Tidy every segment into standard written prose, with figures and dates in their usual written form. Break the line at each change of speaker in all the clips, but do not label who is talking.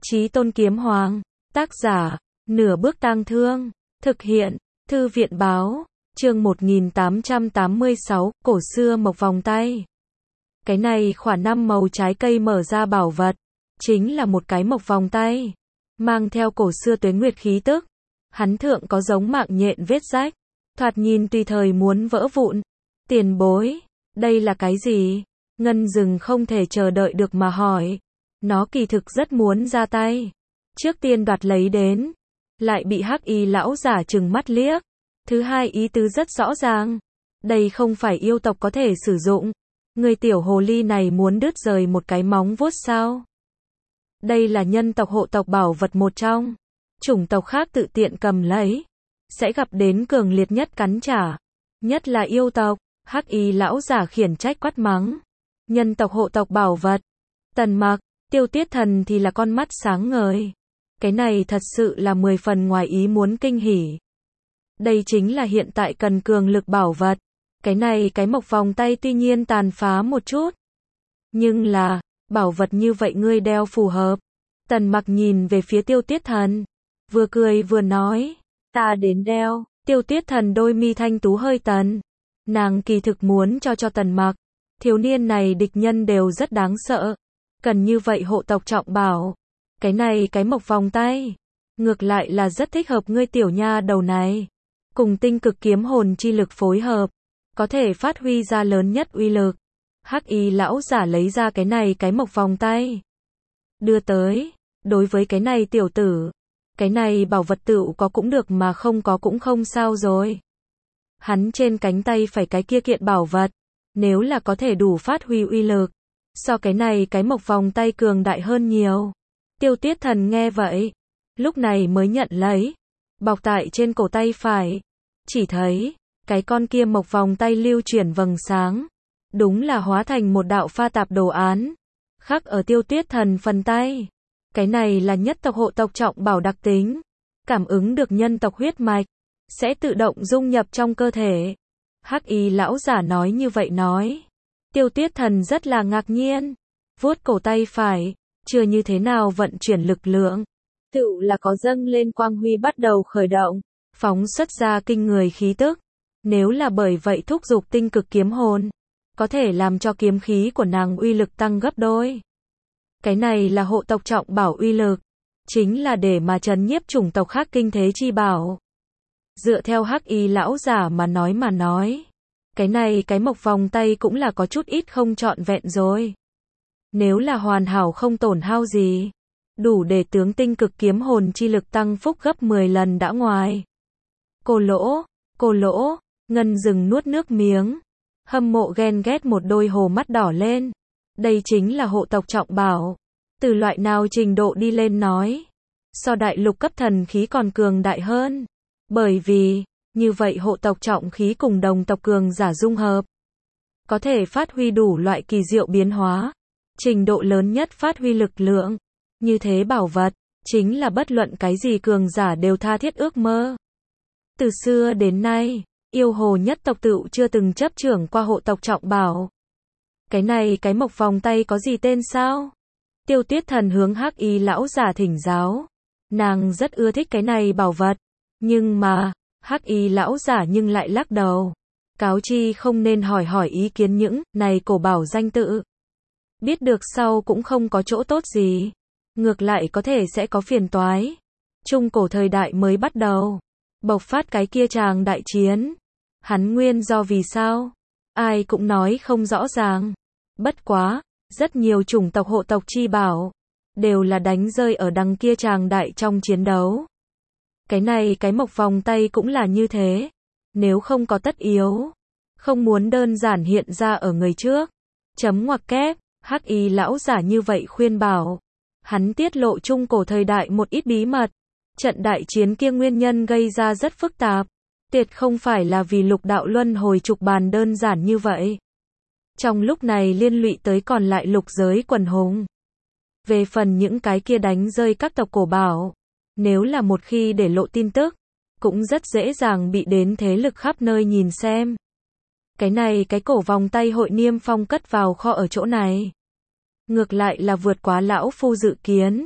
Chí Tôn Kiếm Hoàng, tác giả, Nửa Bước Tang Thương, thực hiện, Thư viện báo, chương 1886, cổ xưa mộc vòng tay. Cái này khỏa 5 màu trái cây mở ra bảo vật, chính là một cái mộc vòng tay, mang theo cổ xưa tuế nguyệt khí tức. Hắn thượng có giống mạng nhện vết rách, thoạt nhìn tùy thời muốn vỡ vụn. Tiền bối, đây là cái gì? Ngân Dừng không thể chờ đợi được mà hỏi. Nó kỳ thực rất muốn ra tay, trước tiên đoạt lấy đến, lại bị Hắc Y lão giả trừng mắt liếc. Thứ hai ý tứ rất rõ ràng, đây không phải yêu tộc có thể sử dụng. Người tiểu hồ ly này muốn đứt rời một cái móng vuốt sao? Đây là nhân tộc hộ tộc bảo vật một trong, chủng tộc khác tự tiện cầm lấy, sẽ gặp đến cường liệt nhất cắn trả. Nhất là yêu tộc. Hắc Y lão giả khiển trách quát mắng. Nhân tộc hộ tộc bảo vật. Tần Mặc, Tiêu Tiết Thần thì là con mắt sáng ngời. Cái này thật sự là 10 phần ngoài ý muốn kinh hỉ. Đây chính là hiện tại cần cường lực bảo vật. Cái này cái mộc vòng tay tuy nhiên tàn phá một chút, nhưng là, bảo vật như vậy ngươi đeo phù hợp. Tần Mặc nhìn về phía Tiêu Tiết Thần, vừa cười vừa nói, ta đến đeo. Tiêu Tiết Thần đôi mi thanh tú hơi tần. Nàng kỳ thực muốn cho Tần Mặc. Thiếu niên này địch nhân đều rất đáng sợ. Cần như vậy hộ tộc trọng bảo. Cái này cái mộc vòng tay, ngược lại là rất thích hợp ngươi tiểu nha đầu này. Cùng tinh cực kiếm hồn chi lực phối hợp, có thể phát huy ra lớn nhất uy lực. Hắc Y lão giả lấy ra cái này cái mộc vòng tay, đưa tới. Đối với cái này tiểu tử, cái này bảo vật tựu có cũng được mà không có cũng không sao rồi. Hắn trên cánh tay phải cái kia kiện bảo vật, nếu là có thể đủ phát huy uy lực, so cái này cái mộc vòng tay cường đại hơn nhiều. Tiêu Tiết Thần nghe vậy, lúc này mới nhận lấy, bọc tại trên cổ tay phải. Chỉ thấy, cái con kia mộc vòng tay lưu chuyển vầng sáng, đúng là hóa thành một đạo pha tạp đồ án, khắc ở Tiêu Tiết Thần phần tay. Cái này là nhất tộc hộ tộc trọng bảo đặc tính, cảm ứng được nhân tộc huyết mạch, sẽ tự động dung nhập trong cơ thể. Hắc Y lão giả nói như vậy nói. Tiêu Tiết Thần rất là ngạc nhiên, vuốt cổ tay phải, chưa như thế nào vận chuyển lực lượng, tựu là có dâng lên quang huy bắt đầu khởi động, phóng xuất ra kinh người khí tức. Nếu là bởi vậy thúc giục tinh cực kiếm hồn, có thể làm cho kiếm khí của nàng uy lực tăng gấp đôi. Cái này là hộ tộc trọng bảo uy lực, chính là để mà trấn nhiếp chủng tộc khác kinh thế chi bảo. Dựa theo Hắc Y lão giả mà nói, cái này cái mộc vòng tay cũng là có chút ít không trọn vẹn rồi. Nếu là hoàn hảo không tổn hao gì, đủ để tướng tinh cực kiếm hồn chi lực tăng phúc gấp 10 lần đã ngoài. Cô lỗ, Ngân Dừng nuốt nước miếng, hâm mộ ghen ghét một đôi hồ mắt đỏ lên. Đây chính là hộ tộc trọng bảo, từ loại nào trình độ đi lên nói, so đại lục cấp thần khí còn cường đại hơn. Bởi vì, như vậy hộ tộc trọng khí cùng đồng tộc cường giả dung hợp, có thể phát huy đủ loại kỳ diệu biến hóa, trình độ lớn nhất phát huy lực lượng. Như thế bảo vật, chính là bất luận cái gì cường giả đều tha thiết ước mơ. Từ xưa đến nay, yêu hồ nhất tộc tựu chưa từng chấp trưởng qua hộ tộc trọng bảo. Cái này cái mộc vòng tay có gì tên sao? Tiêu Tiết Thần hướng Hắc Y lão giả thỉnh giáo. Nàng rất ưa thích cái này bảo vật, nhưng mà, Hắc Y lão giả nhưng lại lắc đầu. Cáo chi không nên hỏi ý kiến những này cổ bảo danh tự. Biết được sau cũng không có chỗ tốt gì, ngược lại có thể sẽ có phiền toái. Trung cổ thời đại mới bắt đầu, bộc phát cái kia tràng đại chiến. Hắn nguyên do vì sao, ai cũng nói không rõ ràng. Bất quá, rất nhiều chủng tộc hộ tộc chi bảo, đều là đánh rơi ở đằng kia tràng đại trong chiến đấu. Cái này cái mộc vòng tay cũng là như thế. Nếu không có tất yếu, không muốn đơn giản hiện ra ở người trước. Chấm ngoặc kép, Hắc Y lão giả như vậy khuyên bảo. Hắn tiết lộ trung cổ thời đại một ít bí mật. Trận đại chiến kia nguyên nhân gây ra rất phức tạp. Tuyệt không phải là vì lục đạo luân hồi trục bàn đơn giản như vậy. Trong lúc này liên lụy tới còn lại lục giới quần hùng. Về phần những cái kia đánh rơi các tộc cổ bảo, nếu là một khi để lộ tin tức, cũng rất dễ dàng bị đến thế lực khắp nơi nhìn xem. Cái này cái cổ vòng tay hội niêm phong cất vào kho ở chỗ này, ngược lại là vượt quá lão phu dự kiến.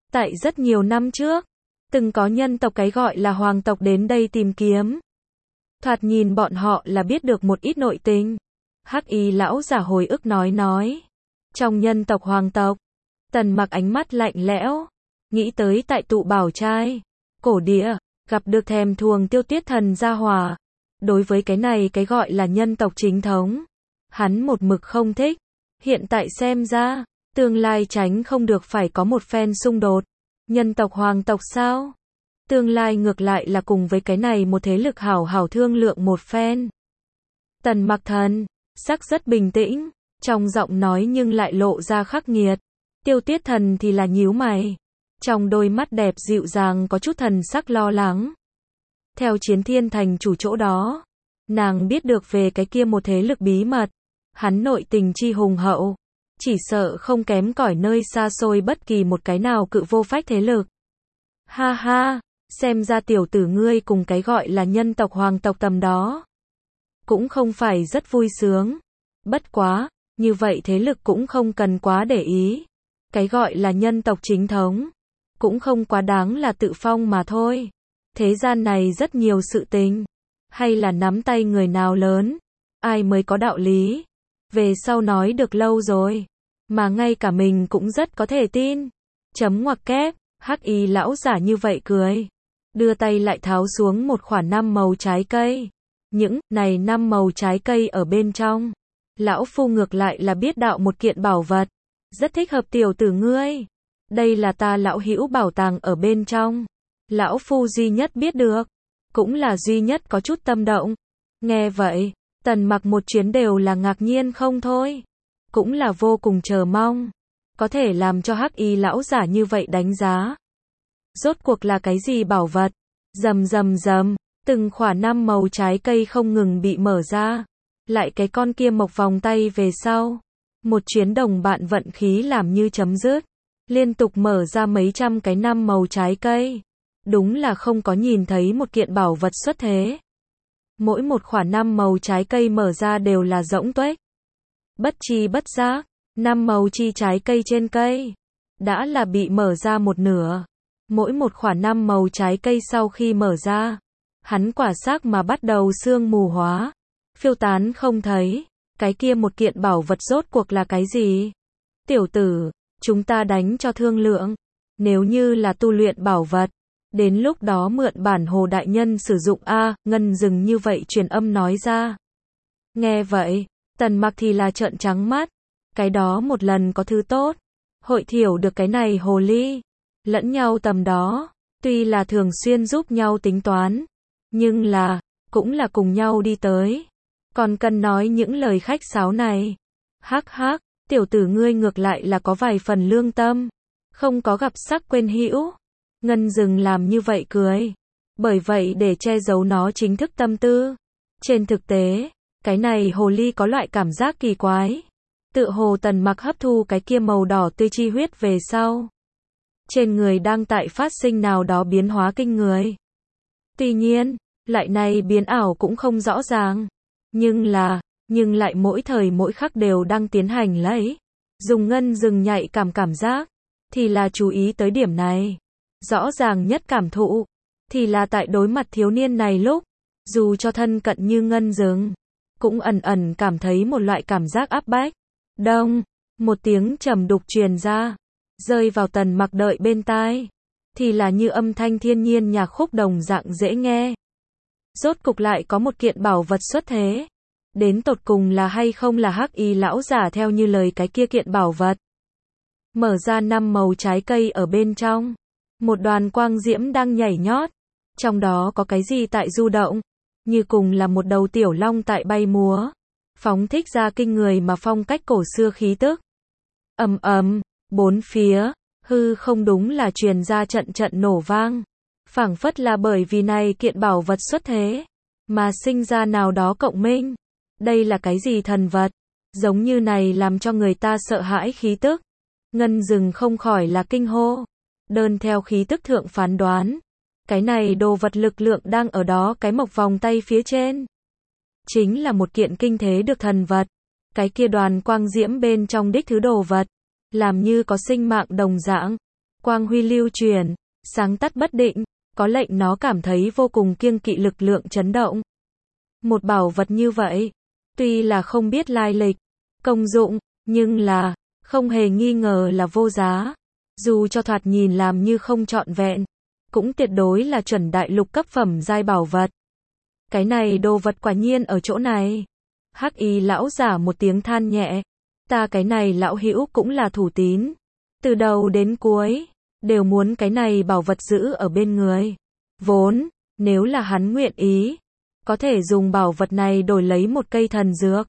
Tại rất nhiều năm trước, từng có nhân tộc cái gọi là hoàng tộc đến đây tìm kiếm. Thoạt nhìn bọn họ là biết được một ít nội tình. Hắc y lão giả hồi ức nói. Trong nhân tộc hoàng tộc, Tần Mặc ánh mắt lạnh lẽo, nghĩ tới tại tụ bảo trai, cổ địa, gặp được thèm thuồng Tiêu Tuyết Thần gia hỏa. Đối với cái này cái gọi là nhân tộc chính thống, hắn một mực không thích. Hiện tại xem ra, tương lai tránh không được phải có một phen xung đột. Nhân tộc hoàng tộc sao? Tương lai ngược lại là cùng với cái này một thế lực hảo hảo thương lượng một phen. Tần Mặc thần sắc rất bình tĩnh, trong giọng nói nhưng lại lộ ra khắc nghiệt. Tiêu Tuyết Thần thì là nhíu mày, trong đôi mắt đẹp dịu dàng có chút thần sắc lo lắng. Theo Chiến Thiên Thành chủ chỗ đó, nàng biết được về cái kia một thế lực bí mật, hắn nội tình chi hùng hậu, chỉ sợ không kém cỏi nơi xa xôi bất kỳ một cái nào cự vô phách thế lực. Ha ha, xem ra tiểu tử ngươi cùng cái gọi là nhân tộc hoàng tộc tầm đó cũng không phải rất vui sướng. Bất quá, như vậy thế lực cũng không cần quá để ý. Cái gọi là nhân tộc chính thống, cũng không quá đáng là tự phong mà thôi. Thế gian này rất nhiều sự tình, hay là nắm tay người nào lớn, ai mới có đạo lý. Về sau nói được lâu rồi, mà ngay cả mình cũng rất có thể tin. Chấm ngoặc kép, hắc y lão giả như vậy cười, đưa tay lại tháo xuống một khoả 5 màu trái cây. Những này 5 màu trái cây ở bên trong, lão phu ngược lại là biết đạo một kiện bảo vật, rất thích hợp tiểu tử ngươi. Đây là ta lão hữu bảo tàng ở bên trong, lão phu duy nhất biết được, cũng là duy nhất có chút tâm động. Nghe vậy, Tần Mặc một chuyến đều là ngạc nhiên không thôi, cũng là vô cùng chờ mong, có thể làm cho hắc y lão giả như vậy đánh giá. Rốt cuộc là cái gì bảo vật? Rầm rầm rầm, từng khoả 5 màu trái cây không ngừng bị mở ra, lại cái con kia mộc vòng tay về sau. Một chuyến đồng bạn vận khí làm như chấm dứt, liên tục mở ra mấy trăm cái 5 màu trái cây. Đúng là không có nhìn thấy một kiện bảo vật xuất thế. Mỗi một khoả 5 màu trái cây mở ra đều là rỗng tuếch. Bất chi bất giác, 5 màu chi trái cây trên cây đã là bị mở ra một nửa. Mỗi một khoả 5 màu trái cây sau khi mở ra, hắn quả xác mà bắt đầu sương mù hóa, phiêu tán không thấy. Cái kia một kiện bảo vật rốt cuộc là cái gì? Tiểu tử, chúng ta đánh cho thương lượng. Nếu như là tu luyện bảo vật, đến lúc đó mượn bản Hồ đại nhân sử dụng a. Ngân dừng như vậy truyền âm nói ra. Nghe vậy, Tần Mặc thì là trợn trắng mắt. Cái đó một lần có thứ tốt, hội thiểu được cái này hồ ly. Lẫn nhau tầm đó, tuy là thường xuyên giúp nhau tính toán, nhưng là, cũng là cùng nhau đi tới. Còn cần nói những lời khách sáo này. Hắc hắc, tiểu tử ngươi ngược lại là có vài phần lương tâm, không có gặp sắc quên hữu. Ngân dừng làm như vậy cười, bởi vậy để che giấu nó chính thức tâm tư. Trên thực tế, cái này hồ ly có loại cảm giác kỳ quái. Tựa hồ Tần Mặc hấp thu cái kia màu đỏ tươi chi huyết về sau, trên người đang tại phát sinh nào đó biến hóa kinh người. Tuy nhiên, lại này biến ảo cũng không rõ ràng. Nhưng lại mỗi thời mỗi khắc đều đang tiến hành lấy. Dùng ngân dừng nhạy cảm giác, thì là chú ý tới điểm này. Rõ ràng nhất cảm thụ, thì là tại đối mặt thiếu niên này lúc, dù cho thân cận như ngân dừng, cũng ẩn ẩn cảm thấy một loại cảm giác áp bách. Đông, một tiếng trầm đục truyền ra, rơi vào Tần Mặc đợi bên tai, thì là như âm thanh thiên nhiên nhạc khúc đồng dạng dễ nghe. Rốt cục lại có một kiện bảo vật xuất thế. Đến tột cùng là hay không là hắc y lão giả theo như lời cái kia kiện bảo vật. Mở ra 5 màu trái cây ở bên trong, một đoàn quang diễm đang nhảy nhót, trong đó có cái gì tại du động, như cùng là một đầu tiểu long tại bay múa, phóng thích ra kinh người mà phong cách cổ xưa khí tức. Ầm ầm, bốn phía hư không đúng là truyền ra trận trận nổ vang, phảng phất là bởi vì này kiện bảo vật xuất thế mà sinh ra nào đó cộng minh. Đây là cái gì thần vật? Giống như này làm cho người ta sợ hãi khí tức. Ngân dừng không khỏi là kinh hô. Đơn theo khí tức thượng phán đoán, cái này đồ vật lực lượng đang ở đó cái mộc vòng tay phía trên, chính là một kiện kinh thế được thần vật. Cái kia đoàn quang diễm bên trong đích thứ đồ vật, làm như có sinh mạng đồng dạng, quang huy lưu truyền, sáng tắt bất định, có lệnh nó cảm thấy vô cùng kiêng kỵ lực lượng chấn động. Một bảo vật như vậy, tuy là không biết lai lịch, công dụng, nhưng là, không hề nghi ngờ là vô giá. Dù cho thoạt nhìn làm như không trọn vẹn, cũng tuyệt đối là chuẩn đại lục cấp phẩm giai bảo vật. Cái này đồ vật quả nhiên ở chỗ này. Hắc y lão giả một tiếng than nhẹ. Ta cái này lão hữu cũng là thủ tín. Từ đầu đến cuối, đều muốn cái này bảo vật giữ ở bên người. Vốn, nếu là hắn nguyện ý, có thể dùng bảo vật này đổi lấy một cây thần dược.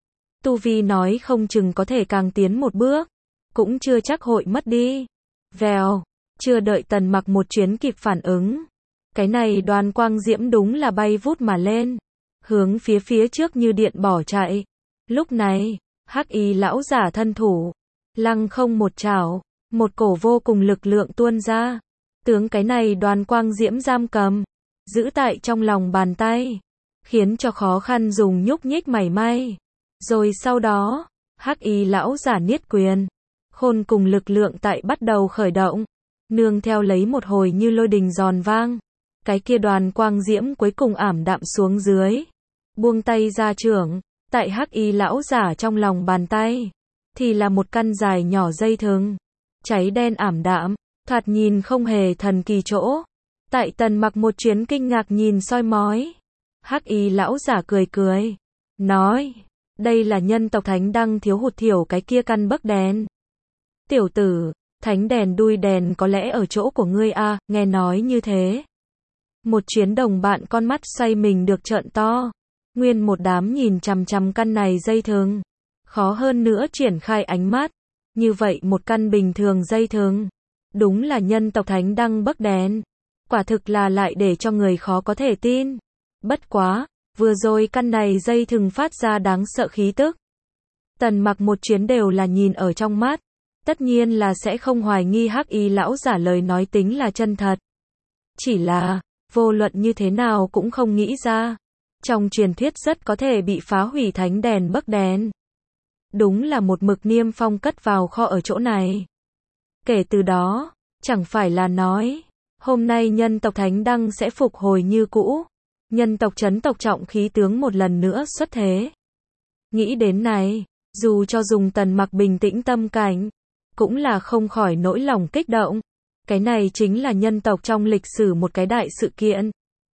Tu vi nói không chừng có thể càng tiến một bước, cũng chưa chắc hội mất đi. Vèo, chưa đợi Tần Mặc một chuyến kịp phản ứng. Cái này đoàn quang diễm đúng là bay vút mà lên, hướng phía trước như điện bỏ chạy. Lúc này, hắc y lão giả thân thủ, lăng không một chảo, một cổ vô cùng lực lượng tuôn ra. Tướng cái này đoàn quang diễm giam cầm, giữ tại trong lòng bàn tay, khiến cho khó khăn dùng nhúc nhích mảy may. Rồi sau đó, hắc y lão giả niết quyền, khôn cùng lực lượng tại bắt đầu khởi động, nương theo lấy một hồi như lôi đình giòn vang. Cái kia đoàn quang diễm cuối cùng ảm đạm xuống dưới, buông tay ra trưởng, tại hắc y lão giả trong lòng bàn tay, thì là một căn dài nhỏ dây thừng, cháy đen ảm đạm, thoạt nhìn không hề thần kỳ chỗ. Tại Tần Mặc một chuyến kinh ngạc nhìn soi mói, hắc y lão giả cười cười, nói, đây là nhân tộc thánh đăng thiếu hụt thiểu cái kia căn bấc đèn. Tiểu tử, thánh đèn đuôi đèn có lẽ ở chỗ của ngươi à, nghe nói như thế. Một chuyến đồng bạn con mắt xoay mình được trợn to, nguyên một đám nhìn chằm chằm căn này dây thừng, khó hơn nữa triển khai ánh mắt. Như vậy một căn bình thường dây thừng, đúng là nhân tộc thánh đăng bấc đèn, quả thực là lại để cho người khó có thể tin. Bất quá, vừa rồi căn này dây thừng phát ra đáng sợ khí tức. Tần Mặc một chuyến đều là nhìn ở trong mắt, tất nhiên là sẽ không hoài nghi hắc y lão giả lời nói tính là chân thật. Chỉ là, vô luận như thế nào cũng không nghĩ ra, trong truyền thuyết rất có thể bị phá hủy thánh đèn bấc đèn. Đúng là một mực niêm phong cất vào kho ở chỗ này. Kể từ đó, chẳng phải là nói, hôm nay nhân tộc thánh đăng sẽ phục hồi như cũ, nhân tộc chấn tộc trọng khí tướng một lần nữa xuất thế. Nghĩ đến này, dù cho dùng Tần Mặc bình tĩnh tâm cảnh, cũng là không khỏi nỗi lòng kích động. Cái này chính là nhân tộc trong lịch sử một cái đại sự kiện.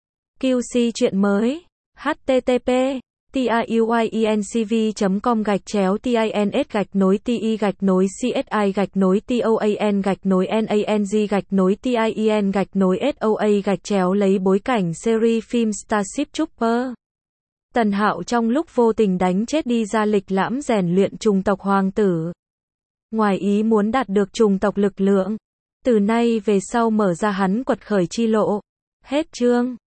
QC chuyện mới. http tiuyenCV.com/TINS-TOAN-NANG-TIEN-SOA lấy bối cảnh series phim Starship Trooper. Tần Hạo trong lúc vô tình đánh chết đi ra lịch lãm rèn luyện chủng tộc hoàng tử. Ngoài ý muốn đạt được chủng tộc lực lượng. Từ nay về sau mở ra hắn quật khởi chi lộ. Hết chương.